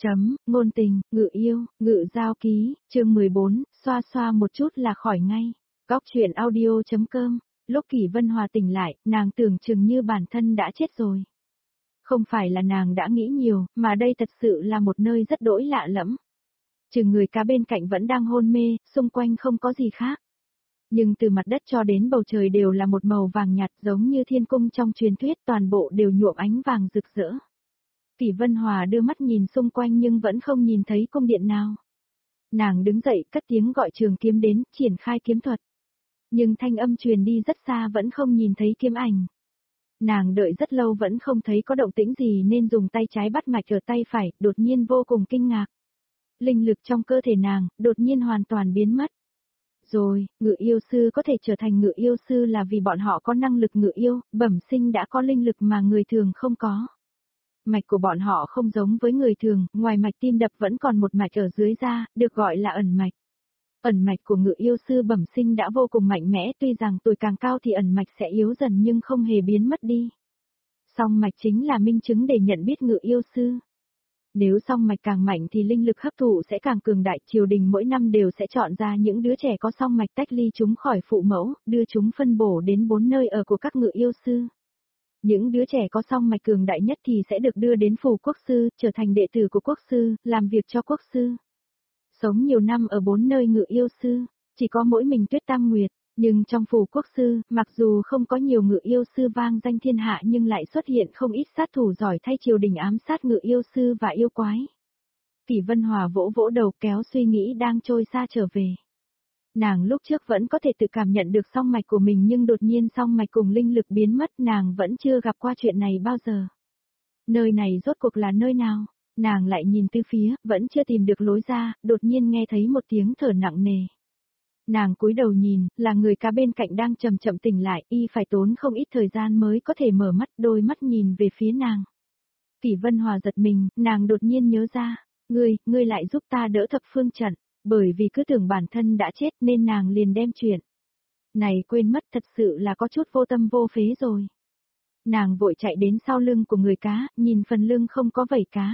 Ngôn tình, ngự yêu, ngự giao ký, chương 14, xoa xoa một chút là khỏi ngay. Góc truyện audio.com, lúc Kỷ Vân Hòa tỉnh lại, nàng tưởng chừng như bản thân đã chết rồi. Không phải là nàng đã nghĩ nhiều, mà đây thật sự là một nơi rất đỗi lạ lẫm. Chừng người cá bên cạnh vẫn đang hôn mê, xung quanh không có gì khác. Nhưng từ mặt đất cho đến bầu trời đều là một màu vàng nhạt giống như thiên cung trong truyền thuyết, toàn bộ đều nhuộm ánh vàng rực rỡ. Kỷ Vân Hòa đưa mắt nhìn xung quanh nhưng vẫn không nhìn thấy cung điện nào. Nàng đứng dậy cất tiếng gọi Trường Kiếm đến, triển khai kiếm thuật. Nhưng thanh âm truyền đi rất xa vẫn không nhìn thấy kiếm ảnh. Nàng đợi rất lâu vẫn không thấy có động tĩnh gì nên dùng tay trái bắt mạch ở tay phải, đột nhiên vô cùng kinh ngạc. Linh lực trong cơ thể nàng, đột nhiên hoàn toàn biến mất. Rồi, ngự yêu sư có thể trở thành ngự yêu sư là vì bọn họ có năng lực ngự yêu, bẩm sinh đã có linh lực mà người thường không có. Mạch của bọn họ không giống với người thường, ngoài mạch tim đập vẫn còn một mạch ở dưới da, được gọi là ẩn mạch. Ẩn mạch của ngự yêu sư bẩm sinh đã vô cùng mạnh mẽ, tuy rằng tuổi càng cao thì ẩn mạch sẽ yếu dần nhưng không hề biến mất đi. Song mạch chính là minh chứng để nhận biết ngự yêu sư. Nếu song mạch càng mạnh thì linh lực hấp thụ sẽ càng cường đại, triều đình mỗi năm đều sẽ chọn ra những đứa trẻ có song mạch tách ly chúng khỏi phụ mẫu, đưa chúng phân bổ đến 4 nơi ở của các ngự yêu sư. Những đứa trẻ có song mạch cường đại nhất thì sẽ được đưa đến phủ quốc sư, trở thành đệ tử của quốc sư, làm việc cho quốc sư. Sống nhiều năm ở 4 nơi ngự yêu sư, chỉ có mỗi mình Tuyết Tam Nguyệt, nhưng trong phủ quốc sư, mặc dù không có nhiều ngự yêu sư vang danh thiên hạ nhưng lại xuất hiện không ít sát thủ giỏi thay triều đình ám sát ngự yêu sư và yêu quái. Kỷ Vân Hòa vỗ vỗ đầu kéo suy nghĩ đang trôi xa trở về. Nàng lúc trước vẫn có thể tự cảm nhận được song mạch của mình nhưng đột nhiên song mạch cùng linh lực biến mất, nàng vẫn chưa gặp qua chuyện này bao giờ. Nơi này rốt cuộc là nơi nào? Nàng lại nhìn từ phía, vẫn chưa tìm được lối ra, đột nhiên nghe thấy một tiếng thở nặng nề. Nàng cúi đầu nhìn, là người cá bên cạnh đang chậm chậm tỉnh lại, y phải tốn không ít thời gian mới có thể mở mắt, đôi mắt nhìn về phía nàng. Kỷ Vân Hòa giật mình, nàng đột nhiên nhớ ra, ngươi lại giúp ta đỡ thập phương trận. Bởi vì cứ tưởng bản thân đã chết nên nàng liền đem chuyện này quên mất, thật sự là có chút vô tâm vô phế rồi. Nàng vội chạy đến sau lưng của người cá, nhìn phần lưng không có vảy cá.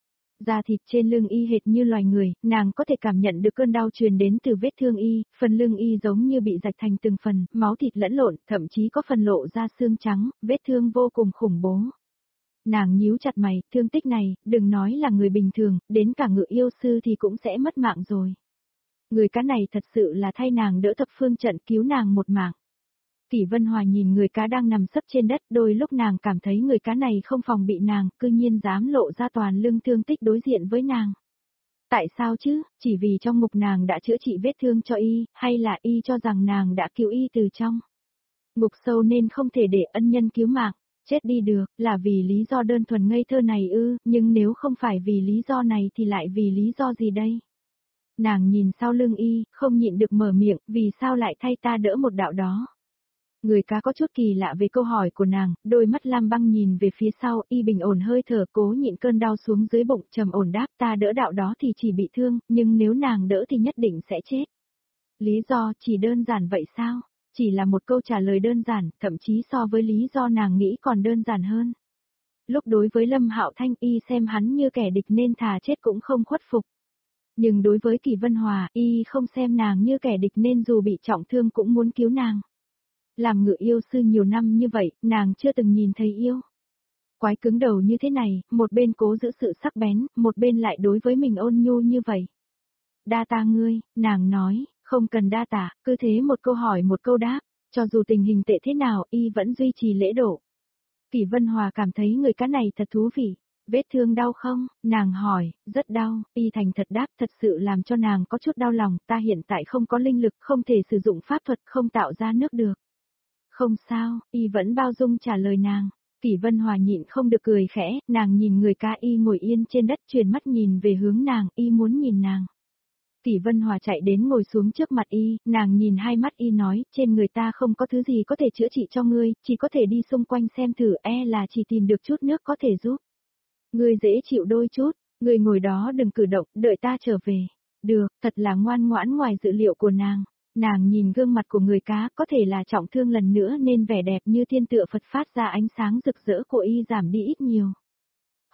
Da thịt trên lưng y hệt như loài người, nàng có thể cảm nhận được cơn đau truyền đến từ vết thương y, phần lưng y giống như bị rạch thành từng phần, máu thịt lẫn lộn, thậm chí có phần lộ ra xương trắng, vết thương vô cùng khủng bố. Nàng nhíu chặt mày, thương tích này, đừng nói là người bình thường, đến cả ngự yêu sư thì cũng sẽ mất mạng rồi. Người cá này thật sự là thay nàng đỡ thập phương trận, cứu nàng một mạng. Kỷ Vân Hòa nhìn người cá đang nằm sấp trên đất, đôi lúc nàng cảm thấy người cá này không phòng bị nàng, cư nhiên dám lộ ra toàn lưng thương tích đối diện với nàng. Tại sao chứ, chỉ vì trong ngục nàng đã chữa trị vết thương cho y, hay là y cho rằng nàng đã cứu y từ trong ngục sâu nên không thể để ân nhân cứu mạng? Chết đi được, là vì lý do đơn thuần ngây thơ này ư, nhưng nếu không phải vì lý do này thì lại vì lý do gì đây? Nàng nhìn sau lưng y, không nhịn được mở miệng, vì sao lại thay ta đỡ một đạo đó? Người cá có chút kỳ lạ về câu hỏi của nàng, đôi mắt lam băng nhìn về phía sau, y bình ổn hơi thở, cố nhịn cơn đau xuống dưới bụng, trầm ổn đáp, ta đỡ đạo đó thì chỉ bị thương, nhưng nếu nàng đỡ thì nhất định sẽ chết. Lý do chỉ đơn giản vậy sao? Chỉ là một câu trả lời đơn giản, thậm chí so với lý do nàng nghĩ còn đơn giản hơn. Lúc đối với Lâm Hạo Thanh, y xem hắn như kẻ địch nên thà chết cũng không khuất phục. Nhưng đối với Kỷ Vân Hòa, y không xem nàng như kẻ địch nên dù bị trọng thương cũng muốn cứu nàng. Làm ngự yêu sư nhiều năm như vậy, nàng chưa từng nhìn thấy yêu quái cứng đầu như thế này, một bên cố giữ sự sắc bén, một bên lại đối với mình ôn nhu như vậy. Đa tạ ngươi, nàng nói, không cần đa tạ, cứ thế một câu hỏi một câu đáp, cho dù tình hình tệ thế nào, y vẫn duy trì lễ độ. Kỷ Vân Hòa cảm thấy người cá này thật thú vị. Vết thương đau không? Nàng hỏi, rất đau, y thành thật đáp, thật sự làm cho nàng có chút đau lòng, ta hiện tại không có linh lực, không thể sử dụng pháp thuật, không tạo ra nước được. Không sao, y vẫn bao dung trả lời nàng. Kỷ Vân Hòa nhịn không được cười khẽ, nàng nhìn người cá y ngồi yên trên đất, chuyển mắt nhìn về hướng nàng, y muốn nhìn nàng. Kỷ Vân Hòa chạy đến ngồi xuống trước mặt y, nàng nhìn hai mắt y nói, trên người ta không có thứ gì có thể chữa trị cho ngươi, chỉ có thể đi xung quanh xem thử, là chỉ tìm được chút nước có thể giúp. Ngươi dễ chịu đôi chút, ngươi ngồi đó đừng cử động, đợi ta trở về. Được, thật là ngoan ngoãn ngoài dự liệu của nàng. Nàng nhìn gương mặt của người cá, có thể là trọng thương lần nữa nên vẻ đẹp như thiên tựa Phật phát ra ánh sáng rực rỡ của y giảm đi ít nhiều.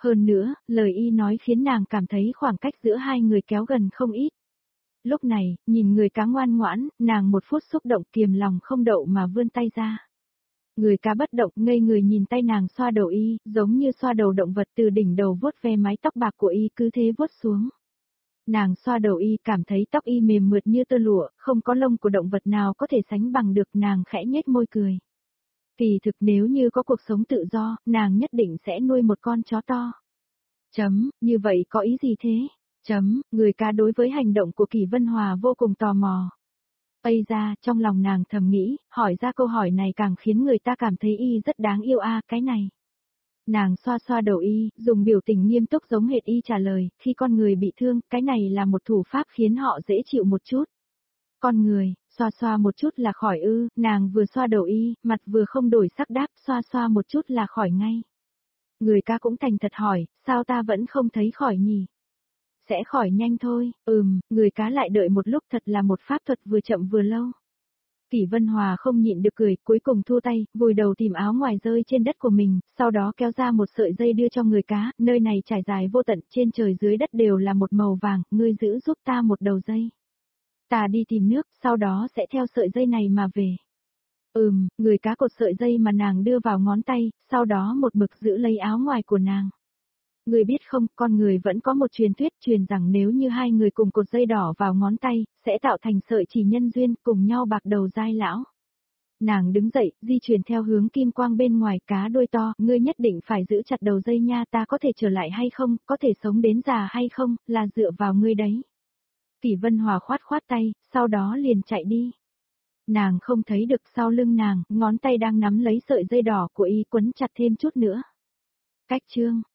Hơn nữa, lời y nói khiến nàng cảm thấy khoảng cách giữa hai người kéo gần không ít. Lúc này, nhìn người cá ngoan ngoãn, nàng một phút xúc động kiềm lòng không đậu mà vươn tay ra. Người cá bất động ngây người nhìn tay nàng xoa đầu y, giống như xoa đầu động vật từ đỉnh đầu vuốt ve mái tóc bạc của y cứ thế vuốt xuống. Nàng xoa đầu y cảm thấy tóc y mềm mượt như tơ lụa, không có lông của động vật nào có thể sánh bằng được, nàng khẽ nhếch môi cười. Kỳ thực nếu như có cuộc sống tự do, nàng nhất định sẽ nuôi một con chó to. Như vậy có ý gì thế? Người cá đối với hành động của Kỷ Vân Hòa vô cùng tò mò. Ây ra, trong lòng nàng thầm nghĩ, hỏi ra câu hỏi này càng khiến người ta cảm thấy y rất đáng yêu cái này. Nàng xoa xoa đầu y, dùng biểu tình nghiêm túc giống hệt y trả lời, khi con người bị thương, cái này là một thủ pháp khiến họ dễ chịu một chút. Con người, xoa xoa một chút là khỏi nàng vừa xoa đầu y, mặt vừa không đổi sắc đáp, xoa xoa một chút là khỏi ngay. Người ca cũng thành thật hỏi, sao ta vẫn không thấy khỏi nhỉ? Sẽ khỏi nhanh thôi, người cá lại đợi một lúc, thật là một pháp thuật vừa chậm vừa lâu. Kỷ Vân Hòa không nhịn được cười, cuối cùng thu tay, vùi đầu tìm áo ngoài rơi trên đất của mình, sau đó kéo ra một sợi dây đưa cho người cá, nơi này trải dài vô tận, trên trời dưới đất đều là một màu vàng, ngươi giữ giúp ta một đầu dây. Ta đi tìm nước, sau đó sẽ theo sợi dây này mà về. Người cá cột sợi dây mà nàng đưa vào ngón tay, sau đó một mực giữ lấy áo ngoài của nàng. Người biết không, con người vẫn có một truyền thuyết truyền rằng nếu như hai người cùng cột dây đỏ vào ngón tay, sẽ tạo thành sợi chỉ nhân duyên, cùng nhau bạc đầu giai lão. Nàng đứng dậy, di chuyển theo hướng kim quang bên ngoài, cá đuôi to, ngươi nhất định phải giữ chặt đầu dây nha, ta có thể trở lại hay không, có thể sống đến già hay không, là dựa vào ngươi đấy. Kỷ Vân Hòa khoát khoát tay, sau đó liền chạy đi. Nàng không thấy được sau lưng nàng, ngón tay đang nắm lấy sợi dây đỏ của y quấn chặt thêm chút nữa. Cách chương